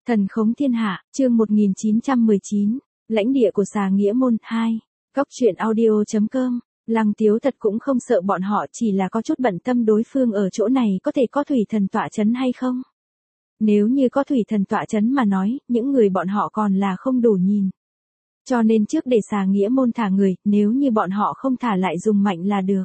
Thần khống thiên hạ, chương 1919, lãnh địa của xà nghĩa môn 2, góc truyện audio.com. Lăng Tiếu thật cũng không sợ bọn họ, chỉ là có chút bận tâm đối phương ở chỗ này có thể có thủy thần tọa chấn hay không. Nếu như có thủy thần tọa chấn mà nói, những người bọn họ còn là không đủ nhìn. Cho nên trước để xà nghĩa môn thả người, nếu như bọn họ không thả lại dùng mạnh là được.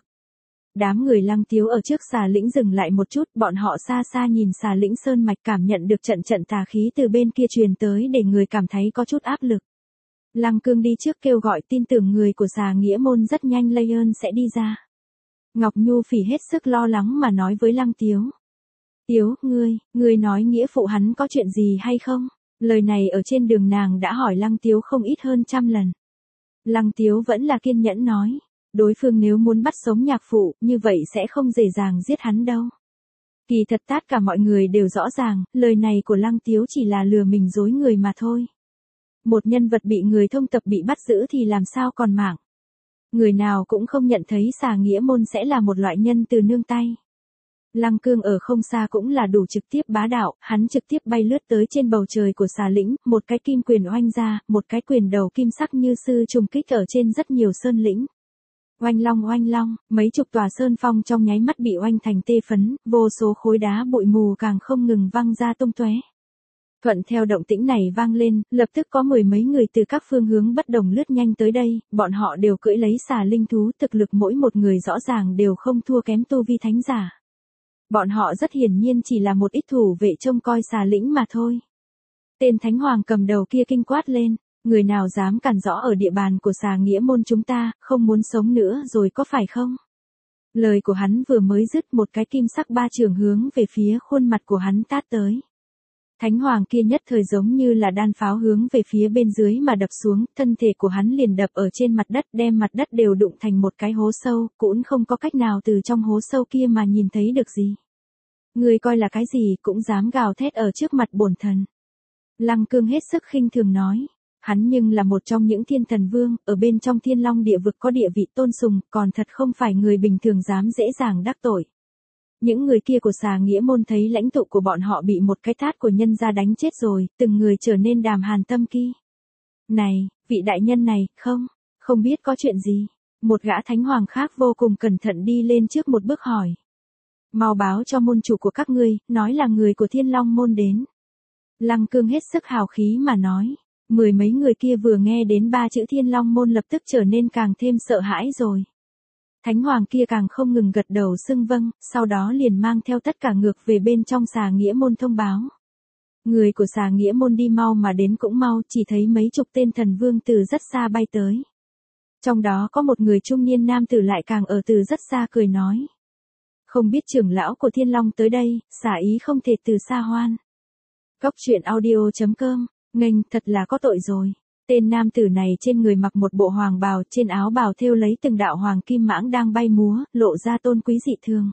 Đám người Lăng Tiếu ở trước xà lĩnh dừng lại một chút, bọn họ xa xa nhìn xà lĩnh sơn mạch, cảm nhận được trận trận tà khí từ bên kia truyền tới để người cảm thấy có chút áp lực. Lăng Cương đi trước kêu gọi, tin tưởng người của xà nghĩa môn rất nhanh lây ơn sẽ đi ra. Ngọc Nhu Phỉ hết sức lo lắng mà nói với Lăng Tiếu. Tiếu, ngươi nói nghĩa phụ hắn có chuyện gì hay không? Lời này ở trên đường nàng đã hỏi Lăng Tiếu không ít hơn 100 lần. Lăng Tiếu vẫn là kiên nhẫn nói. Đối phương nếu muốn bắt sống nhạc phụ, như vậy sẽ không dễ dàng giết hắn đâu. Kỳ thật tất cả mọi người đều rõ ràng, lời này của Lăng Tiếu chỉ là lừa mình dối người mà thôi. Một nhân vật bị người thông tập bị bắt giữ thì làm sao còn mạng. Người nào cũng không nhận thấy xà nghĩa môn sẽ là một loại nhân từ nương tay. Lăng Cương ở không xa cũng là đủ trực tiếp bá đạo, hắn trực tiếp bay lướt tới trên bầu trời của xà lĩnh, một cái kim quyền oanh ra, một cái quyền đầu kim sắc như sư trùng kích ở trên rất nhiều sơn lĩnh. Oanh long, mấy chục tòa sơn phong trong nháy mắt bị oanh thành tê phấn, vô số khối đá bụi mù càng không ngừng văng ra tung tóe. Thuận theo động tĩnh này vang lên, lập tức có mười mấy người từ các phương hướng bất đồng lướt nhanh tới đây, bọn họ đều cưỡi lấy xà linh thú, thực lực mỗi một người rõ ràng đều không thua kém tu vi thánh giả. Bọn họ rất hiển nhiên chỉ là một ít thủ vệ trông coi xà lĩnh mà thôi. Tên thánh hoàng cầm đầu kia kinh quát lên. Người nào dám cản rõ ở địa bàn của xà nghĩa môn chúng ta, không muốn sống nữa rồi có phải không? Lời của hắn vừa mới dứt, một cái kim sắc ba trường hướng về phía khuôn mặt của hắn tát tới. Thánh hoàng kia nhất thời giống như là đan pháo hướng về phía bên dưới mà đập xuống, thân thể của hắn liền đập ở trên mặt đất, đem mặt đất đều đụng thành một cái hố sâu, cũng không có cách nào từ trong hố sâu kia mà nhìn thấy được gì. Người coi là cái gì cũng dám gào thét ở trước mặt bổn thần. Lăng Cương hết sức khinh thường nói. Hắn nhưng là một trong những thiên thần vương, ở bên trong thiên long địa vực có địa vị tôn sùng, còn thật không phải người bình thường dám dễ dàng đắc tội. Những người kia của xà nghĩa môn thấy lãnh tụ của bọn họ bị một cái tát của nhân gia đánh chết rồi, từng người trở nên đàm hàn tâm ki. Này, vị đại nhân này, không biết có chuyện gì. Một gã thánh hoàng khác vô cùng cẩn thận đi lên trước một bước hỏi. Mau báo cho môn chủ của các ngươi, nói là người của thiên long môn đến. Lăng Cương hết sức hào khí mà nói. Mười mấy người kia vừa nghe đến ba chữ thiên long môn lập tức trở nên càng thêm sợ hãi rồi. Thánh hoàng kia càng không ngừng gật đầu xưng vâng, sau đó liền mang theo tất cả ngược về bên trong xà nghĩa môn thông báo. Người của xà nghĩa môn đi mau mà đến cũng mau, chỉ thấy mấy chục tên thần vương từ rất xa bay tới. Trong đó có một người trung niên nam tử lại càng ở từ rất xa cười nói. Không biết trưởng lão của thiên long tới đây, xả ý không thể từ xa hoan. Góc truyện audio.com. Nghênh, thật là có tội rồi. Tên nam tử này trên người mặc một bộ hoàng bào, trên áo bào thêu lấy từng đạo hoàng kim mãng đang bay múa, lộ ra tôn quý dị thường.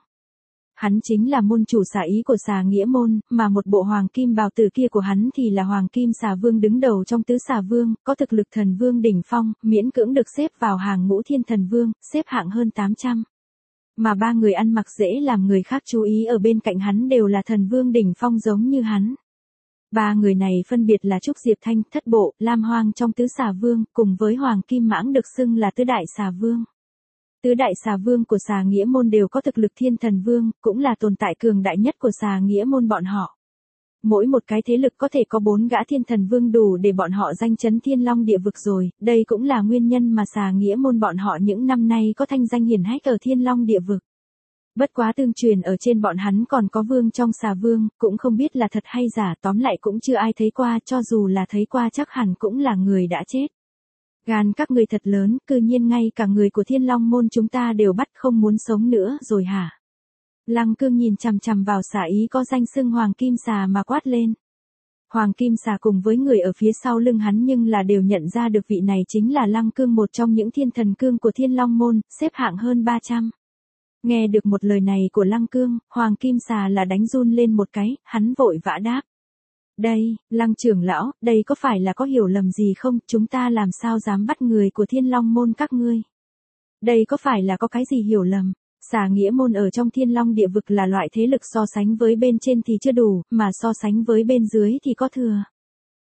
Hắn chính là môn chủ xà ý của xà nghĩa môn, mà một bộ hoàng kim bào tử kia của hắn thì là hoàng kim xà vương đứng đầu trong tứ xà vương, có thực lực thần vương đỉnh phong, miễn cưỡng được xếp vào hàng ngũ thiên thần vương, xếp hạng hơn 800. Mà ba người ăn mặc dễ làm người khác chú ý ở bên cạnh hắn đều là thần vương đỉnh phong giống như hắn. Ba người này phân biệt là Trúc Diệp Thanh, Thất Bộ, Lam Hoang trong tứ xà vương, cùng với Hoàng Kim Mãng được xưng là tứ đại xà vương. Tứ đại xà vương của xà nghĩa môn đều có thực lực thiên thần vương, cũng là tồn tại cường đại nhất của xà nghĩa môn bọn họ. Mỗi một cái thế lực có thể có 4 gã thiên thần vương đủ để bọn họ danh chấn thiên long địa vực rồi, đây cũng là nguyên nhân mà xà nghĩa môn bọn họ những năm nay có thanh danh hiển hách ở thiên long địa vực. Bất quá tương truyền ở trên bọn hắn còn có vương trong xà vương, cũng không biết là thật hay giả, tóm lại cũng chưa ai thấy qua, cho dù là thấy qua chắc hẳn cũng là người đã chết. Gan các ngươi thật lớn, cư nhiên ngay cả người của thiên long môn chúng ta đều bắt, không muốn sống nữa rồi hả? Lăng Cương nhìn chằm chằm vào xà ý có danh xưng hoàng kim xà mà quát lên. Hoàng kim xà cùng với người ở phía sau lưng hắn nhưng là đều nhận ra được vị này chính là Lăng Cương, một trong những thiên thần cương của thiên long môn, xếp hạng hơn 300. Nghe được một lời này của Lăng Cương, Hoàng Kim Xà là đánh run lên một cái, hắn vội vã đáp. Đây, Lăng trưởng lão, đây có phải là có hiểu lầm gì không, chúng ta làm sao dám bắt người của thiên long môn các ngươi? Đây có phải là có cái gì hiểu lầm? Xà nghĩa môn ở trong thiên long địa vực là loại thế lực so sánh với bên trên thì chưa đủ, mà so sánh với bên dưới thì có thừa.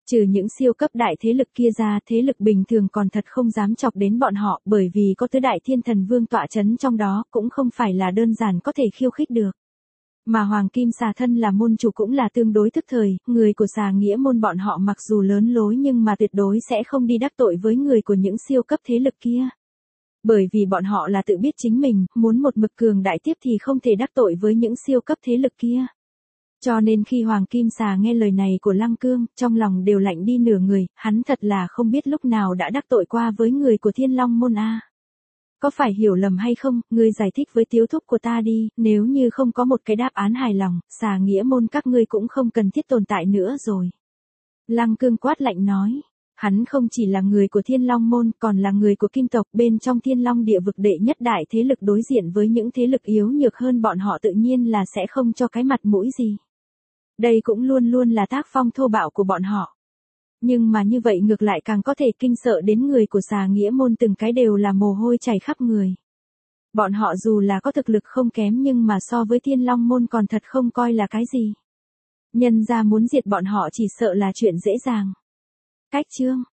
Trừ những siêu cấp đại thế lực kia ra, thế lực bình thường còn thật không dám chọc đến bọn họ, bởi vì có tứ đại thiên thần vương tọa chấn trong đó, cũng không phải là đơn giản có thể khiêu khích được. Mà Hoàng Kim Xà thân là môn chủ cũng là tương đối thức thời, người của Xà Nghĩa môn bọn họ mặc dù lớn lối nhưng mà tuyệt đối sẽ không đi đắc tội với người của những siêu cấp thế lực kia. Bởi vì bọn họ là tự biết chính mình, muốn một mực cường đại tiếp thì không thể đắc tội với những siêu cấp thế lực kia. Cho nên khi Hoàng Kim Xà nghe lời này của Lăng Cương, trong lòng đều lạnh đi nửa người, hắn thật là không biết lúc nào đã đắc tội qua với người của Thiên Long môn a. Có phải hiểu lầm hay không, ngươi giải thích với tiếu thúc của ta đi, nếu như không có một cái đáp án hài lòng, Xà Nghĩa môn các ngươi cũng không cần thiết tồn tại nữa rồi. Lăng Cương quát lạnh nói, hắn không chỉ là người của Thiên Long môn, còn là người của Kim tộc, bên trong Thiên Long địa vực đệ nhất đại thế lực, đối diện với những thế lực yếu nhược hơn bọn họ tự nhiên là sẽ không cho cái mặt mũi gì. Đây cũng luôn luôn là tác phong thô bạo của bọn họ. Nhưng mà như vậy ngược lại càng có thể kinh sợ đến người của Xà Nghĩa môn, từng cái đều là mồ hôi chảy khắp người. Bọn họ dù là có thực lực không kém nhưng mà so với Thiên Long môn còn thật không coi là cái gì. Nhân ra muốn diệt bọn họ chỉ sợ là chuyện dễ dàng. Cách chương